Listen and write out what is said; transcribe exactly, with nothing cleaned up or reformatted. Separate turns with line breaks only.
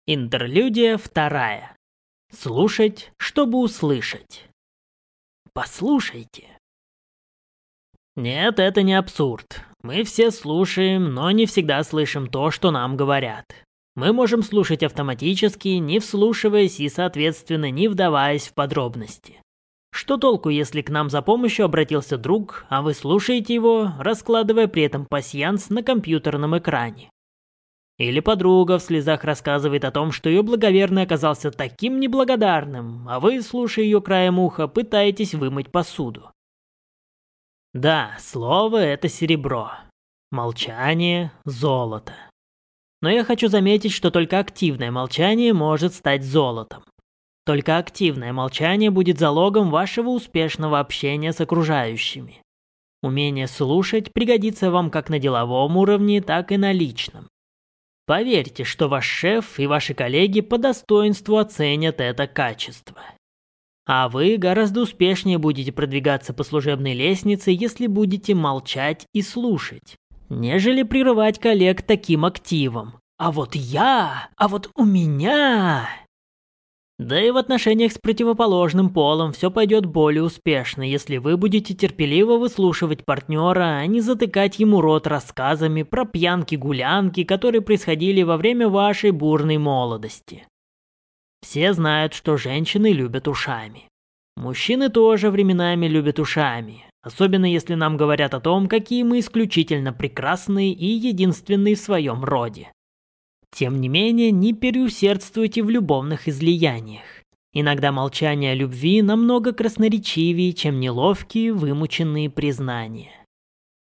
Интерлюдия вторая. Слушать, чтобы услышать. Послушайте. Нет, это не абсурд. Мы все слушаем, но не всегда слышим то, что нам говорят. Мы можем слушать автоматически, не вслушиваясь и, соответственно, не вдаваясь в подробности. Что толку, если к нам за помощью обратился друг, а вы слушаете его, раскладывая при этом пасьянс на компьютерном экране? Или подруга в слезах рассказывает о том, что ее благоверный оказался таким неблагодарным, а вы, слушая ее краем уха, пытаетесь вымыть посуду. Да, слово — это серебро. Молчание — золото. Но я хочу заметить, что только активное молчание может стать золотом. Только активное молчание будет залогом вашего успешного общения с окружающими. Умение слушать пригодится вам как на деловом уровне, так и на личном. Поверьте, что ваш шеф и ваши коллеги по достоинству оценят это качество. А вы гораздо успешнее будете продвигаться по служебной лестнице, если будете молчать и слушать, нежели прерывать коллег таким активом. А вот я, а вот у меня... Да и в отношениях с противоположным полом все пойдет более успешно, если вы будете терпеливо выслушивать партнера, а не затыкать ему рот рассказами про пьянки-гулянки, которые происходили во время вашей бурной молодости. Все знают, что женщины любят ушами. Мужчины тоже временами любят ушами, особенно если нам говорят о том, какие мы исключительно прекрасные и единственные в своем роде. Тем не менее, не переусердствуйте в любовных излияниях. Иногда молчание о любви намного красноречивее, чем неловкие, вымученные признания.